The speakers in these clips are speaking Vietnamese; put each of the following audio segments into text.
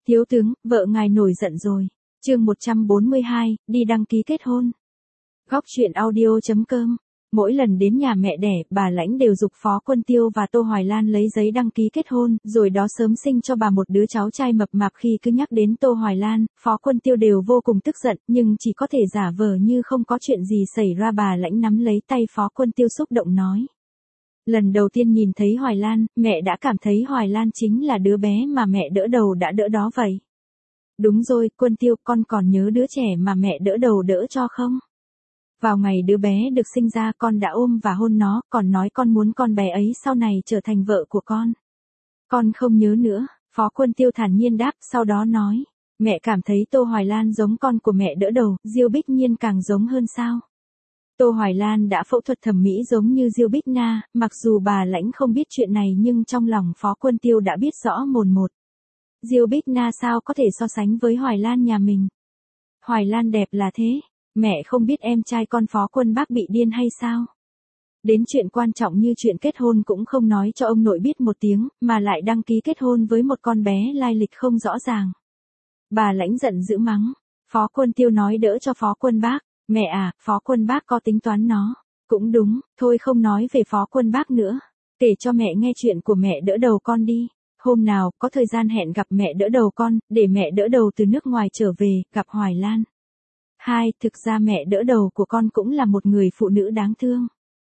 Thiếu tướng, vợ ngài nổi giận rồi. Chương 142, đi đăng ký kết hôn. Góc truyện audio.com. Mỗi lần đến nhà mẹ đẻ, bà Lãnh đều giục Phó Quân Tiêu và Tô Hoài Lan lấy giấy đăng ký kết hôn, rồi đó sớm sinh cho bà một đứa cháu trai mập mạp. Khi cứ nhắc đến Tô Hoài Lan, Phó Quân Tiêu đều vô cùng tức giận, nhưng chỉ có thể giả vờ như không có chuyện gì xảy ra. Bà Lãnh nắm lấy tay Phó Quân Tiêu xúc động nói. Lần đầu tiên nhìn thấy Hoài Lan, mẹ đã cảm thấy Hoài Lan chính là đứa bé mà mẹ đỡ đầu đã đỡ đó vậy. Đúng rồi, Quân Tiêu, con còn nhớ đứa trẻ mà mẹ đỡ đầu đỡ cho không? Vào ngày đứa bé được sinh ra, con đã ôm và hôn nó, còn nói con muốn con bé ấy sau này trở thành vợ của con. Con không nhớ nữa, Phó Quân Tiêu thản nhiên đáp, sau đó nói, mẹ cảm thấy Tô Hoài Lan giống con của mẹ đỡ đầu, Diêu Bích Nhiên càng giống hơn sao? Tô Hoài Lan đã phẫu thuật thẩm mỹ giống như Diêu Bích Na, mặc dù bà Lãnh không biết chuyện này nhưng trong lòng Phó Quân Tiêu đã biết rõ mồn một. Diêu Bích Na sao có thể so sánh với Hoài Lan nhà mình? Hoài Lan đẹp là thế, mẹ không biết em trai con Phó Quân Bác bị điên hay sao? Đến chuyện quan trọng như chuyện kết hôn cũng không nói cho ông nội biết một tiếng, mà lại đăng ký kết hôn với một con bé lai lịch không rõ ràng. Bà Lãnh giận dữ mắng. Phó Quân Tiêu nói đỡ cho Phó Quân Bác. Mẹ à, Phó Quân Bác có tính toán nó. Cũng đúng, thôi không nói về Phó Quân Bác nữa. Kể cho mẹ nghe chuyện của mẹ đỡ đầu con đi. Hôm nào, có thời gian hẹn gặp mẹ đỡ đầu con, để mẹ đỡ đầu từ nước ngoài trở về, gặp Hoài Lan. Thực ra mẹ đỡ đầu của con cũng là một người phụ nữ đáng thương.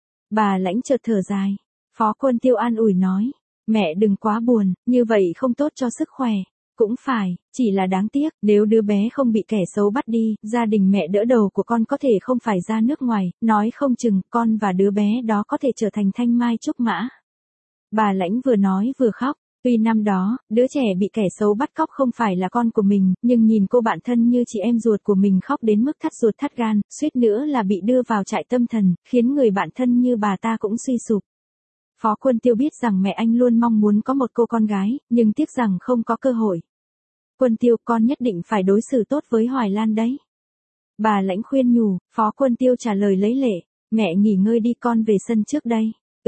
Bà Lãnh chợt thở dài. Phó Quân Tiêu an ủi nói. Mẹ đừng quá buồn, như vậy không tốt cho sức khỏe. Cũng phải, chỉ là đáng tiếc, nếu đứa bé không bị kẻ xấu bắt đi, gia đình mẹ đỡ đầu của con có thể không phải ra nước ngoài, nói không chừng con và đứa bé đó có thể trở thành thanh mai trúc mã. Bà Lãnh vừa nói vừa khóc, tuy năm đó, đứa trẻ bị kẻ xấu bắt cóc không phải là con của mình, nhưng nhìn cô bạn thân như chị em ruột của mình khóc đến mức thắt ruột thắt gan, suýt nữa là bị đưa vào trại tâm thần, khiến người bạn thân như bà ta cũng suy sụp. Phó Quân Tiêu biết rằng mẹ anh luôn mong muốn có một cô con gái, nhưng tiếc rằng không có cơ hội. Quân Tiêu, con nhất định phải đối xử tốt với Hoài Lan đấy. Bà Lãnh khuyên nhủ, Phó Quân Tiêu trả lời lấy lệ, mẹ nghỉ ngơi đi, con về sân trước đây.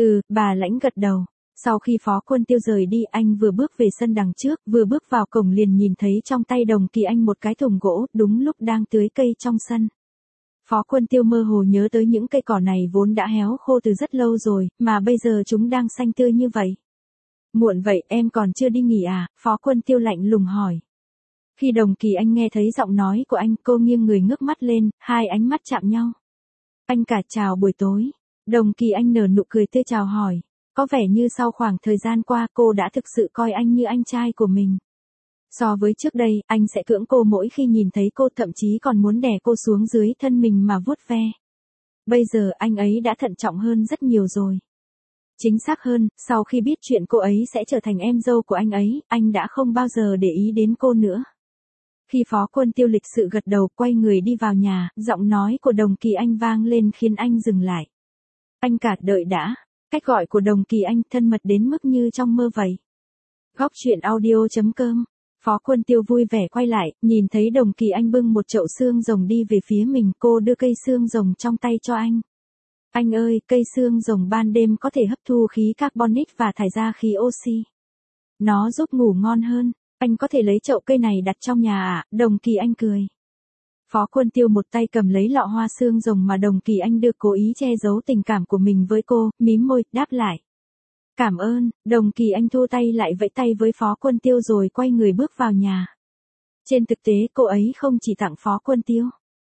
Bà Lãnh gật đầu. Sau khi Phó Quân Tiêu rời đi, anh vừa bước về sân đằng trước, vừa bước vào cổng liền nhìn thấy trong tay Đồng Kỳ Anh một cái thùng gỗ, đúng lúc đang tưới cây trong sân. Phó Quân Tiêu mơ hồ nhớ tới những cây cỏ này vốn đã héo khô từ rất lâu rồi, mà bây giờ chúng đang xanh tươi như vậy. Muộn vậy, em còn chưa đi nghỉ à? Phó Quân Tiêu lạnh lùng hỏi. Khi Đồng Kỳ Anh nghe thấy giọng nói của anh, cô nghiêng người ngước mắt lên, hai ánh mắt chạm nhau. Anh cả, chào buổi tối. Đồng Kỳ Anh nở nụ cười tươi chào hỏi. Có vẻ như sau khoảng thời gian qua cô đã thực sự coi anh như anh trai của mình. So với trước đây, anh sẽ cưỡng cô mỗi khi nhìn thấy cô, thậm chí còn muốn đè cô xuống dưới thân mình mà vuốt ve. Bây giờ anh ấy đã thận trọng hơn rất nhiều rồi. Chính xác hơn, sau khi biết chuyện cô ấy sẽ trở thành em dâu của anh ấy, anh đã không bao giờ để ý đến cô nữa. Khi Phó Quân Tiêu lịch sự gật đầu, quay người đi vào nhà, giọng nói của Đồng Kỳ Anh vang lên khiến anh dừng lại. Anh cả, đợi đã. Cách gọi của Đồng Kỳ Anh thân mật đến mức như trong mơ vậy. Góc truyện audio.com. Phó Quân Tiêu vui vẻ quay lại, nhìn thấy Đồng Kỳ Anh bưng một chậu xương rồng đi về phía mình, cô đưa cây xương rồng trong tay cho anh. Anh ơi, cây xương rồng ban đêm có thể hấp thu khí carbonic và thải ra khí oxy. Nó giúp ngủ ngon hơn, anh có thể lấy chậu cây này đặt trong nhà à? Đồng Kỳ Anh cười. Phó Quân Tiêu một tay cầm lấy lọ hoa xương rồng mà Đồng Kỳ Anh đưa, cố ý che giấu tình cảm của mình với cô, mím môi, đáp lại. Cảm ơn. Đồng Kỳ Anh thu tay lại vẫy tay với Phó Quân Tiêu rồi quay người bước vào nhà. Trên thực tế cô ấy không chỉ tặng Phó Quân Tiêu,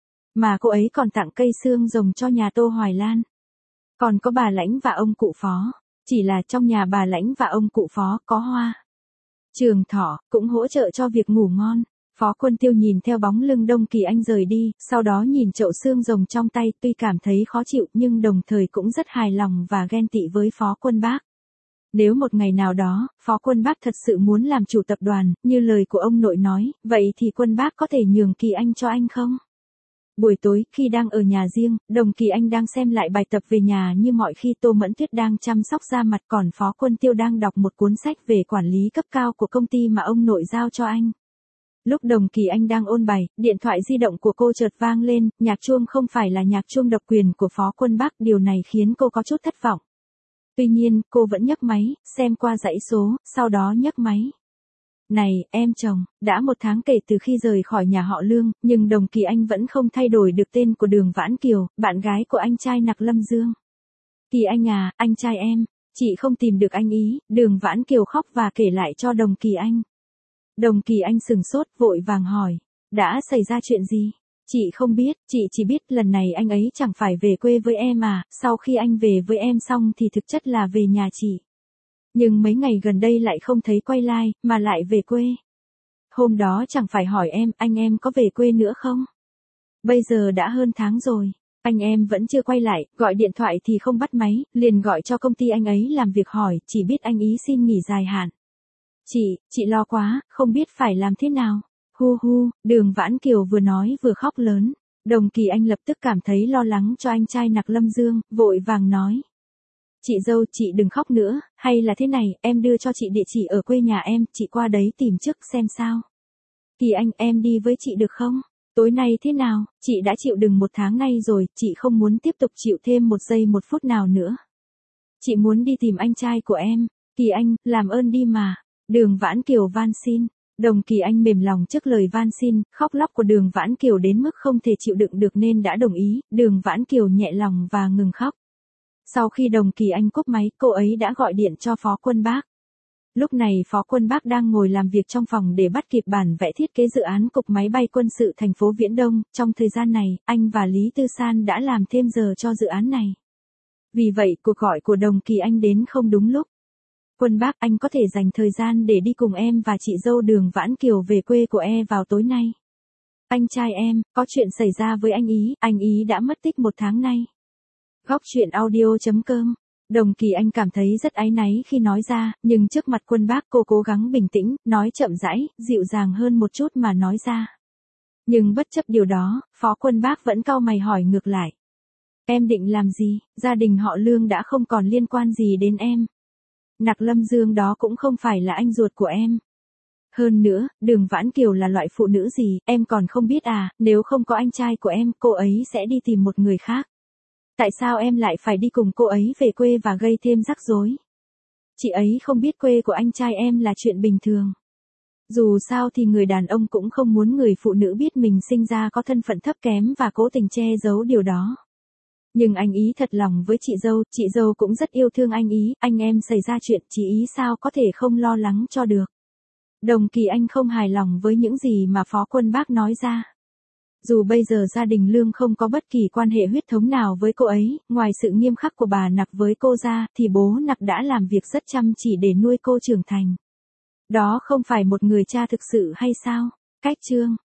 mà cô ấy còn tặng cây xương rồng cho nhà Tô Hoài Lan. Còn có bà Lãnh và ông cụ Phó. Chỉ là trong nhà bà Lãnh và ông cụ Phó có hoa trường thọ, cũng hỗ trợ cho việc ngủ ngon. Phó Quân Tiêu nhìn theo bóng lưng Đồng Kỳ Anh rời đi, sau đó nhìn chậu xương rồng trong tay, tuy cảm thấy khó chịu nhưng đồng thời cũng rất hài lòng và ghen tị với Phó Quân Bác. Nếu một ngày nào đó, Phó Quân Bác thật sự muốn làm chủ tập đoàn, như lời của ông nội nói, vậy thì Quân Bác có thể nhường Kỳ Anh cho anh không? Buổi tối, khi đang ở nhà riêng, Đồng Kỳ Anh đang xem lại bài tập về nhà như mọi khi, Tô Mẫn Tuyết đang chăm sóc da mặt, còn Phó Quân Tiêu đang đọc một cuốn sách về quản lý cấp cao của công ty mà ông nội giao cho anh. Lúc Đồng Kỳ Anh đang ôn bài, điện thoại di động của cô chợt vang lên, nhạc chuông không phải là nhạc chuông độc quyền của Phó Quân Bác, điều này khiến cô có chút thất vọng. Tuy nhiên, cô vẫn nhấc máy, xem qua dãy số, sau đó nhấc máy. Này, em chồng, đã 1 tháng kể từ khi rời khỏi nhà họ Lương, nhưng Đồng Kỳ Anh vẫn không thay đổi được tên của Đường Vãn Kiều, bạn gái của anh trai Nặc Lâm Dương. Kỳ Anh à, anh trai em, chị không tìm được anh ý, Đường Vãn Kiều khóc và kể lại cho Đồng Kỳ Anh. Đồng Kỳ Anh sừng sốt, vội vàng hỏi, đã xảy ra chuyện gì? Chị không biết, chị chỉ biết lần này anh ấy chẳng phải về quê với em à, sau khi anh về với em xong thì thực chất là về nhà chị. Nhưng mấy ngày gần đây lại không thấy quay lại, mà lại về quê. Hôm đó chẳng phải hỏi em, anh em có về quê nữa không? Bây giờ đã hơn tháng rồi, anh em vẫn chưa quay lại, gọi điện thoại thì không bắt máy, liền gọi cho công ty anh ấy làm việc hỏi, chỉ biết anh ý xin nghỉ dài hạn. Chị lo quá, không biết phải làm thế nào. Hu hu, Đường Vãn Kiều vừa nói vừa khóc lớn. Đồng Kỳ Anh lập tức cảm thấy lo lắng cho anh trai Nặc Lâm Dương, vội vàng nói. Chị dâu, chị đừng khóc nữa, hay là thế này, em đưa cho chị địa chỉ ở quê nhà em, chị qua đấy tìm trước xem sao. Kỳ Anh, em đi với chị được không? Tối nay thế nào, chị đã chịu đựng 1 tháng nay rồi, chị không muốn tiếp tục chịu thêm 1 giây 1 phút nào nữa. Chị muốn đi tìm anh trai của em. Kỳ Anh, làm ơn đi mà. Đường Vãn Kiều van xin. Đồng Kỳ Anh mềm lòng trước lời van xin, khóc lóc của Đường Vãn Kiều đến mức không thể chịu đựng được nên đã đồng ý, Đường Vãn Kiều nhẹ lòng và ngừng khóc. Sau khi Đồng Kỳ Anh cúp máy, cô ấy đã gọi điện cho Phó Quân Bác. Lúc này Phó Quân Bác đang ngồi làm việc trong phòng để bắt kịp bản vẽ thiết kế dự án cục máy bay quân sự thành phố Viễn Đông, trong thời gian này, anh và Lý Tư San đã làm thêm giờ cho dự án này. Vì vậy, cuộc gọi của Đồng Kỳ Anh đến không đúng lúc. Quân Bác, anh có thể dành thời gian để đi cùng em và chị dâu Đường Vãn Kiều về quê của vào tối nay. Anh trai em, có chuyện xảy ra với anh ý đã mất tích 1 tháng nay. Góc truyện audio.com. Đồng Kỳ Anh cảm thấy rất áy náy khi nói ra, nhưng trước mặt Quân Bác cô cố gắng bình tĩnh, nói chậm rãi, dịu dàng hơn một chút mà nói ra. Nhưng bất chấp điều đó, Phó Quân Bác vẫn cau mày hỏi ngược lại. Em định làm gì, gia đình họ Lương đã không còn liên quan gì đến em. Nặc Lâm Dương đó cũng không phải là anh ruột của em. Hơn nữa, Đường Vãn Kiều là loại phụ nữ gì, em còn không biết à, nếu không có anh trai của em, cô ấy sẽ đi tìm một người khác. Tại sao em lại phải đi cùng cô ấy về quê và gây thêm rắc rối? Chị ấy không biết quê của anh trai em là chuyện bình thường. Dù sao thì người đàn ông cũng không muốn người phụ nữ biết mình sinh ra có thân phận thấp kém và cố tình che giấu điều đó. Nhưng anh ý thật lòng với chị dâu cũng rất yêu thương anh ý, anh em xảy ra chuyện chị ý sao có thể không lo lắng cho được. Đồng Kỳ Anh không hài lòng với những gì mà Phó Quân Bác nói ra. Dù bây giờ gia đình Lương không có bất kỳ quan hệ huyết thống nào với cô ấy, ngoài sự nghiêm khắc của bà Nặc với cô ra, thì bố Nặc đã làm việc rất chăm chỉ để nuôi cô trưởng thành. Đó không phải một người cha thực sự hay sao? Cách chương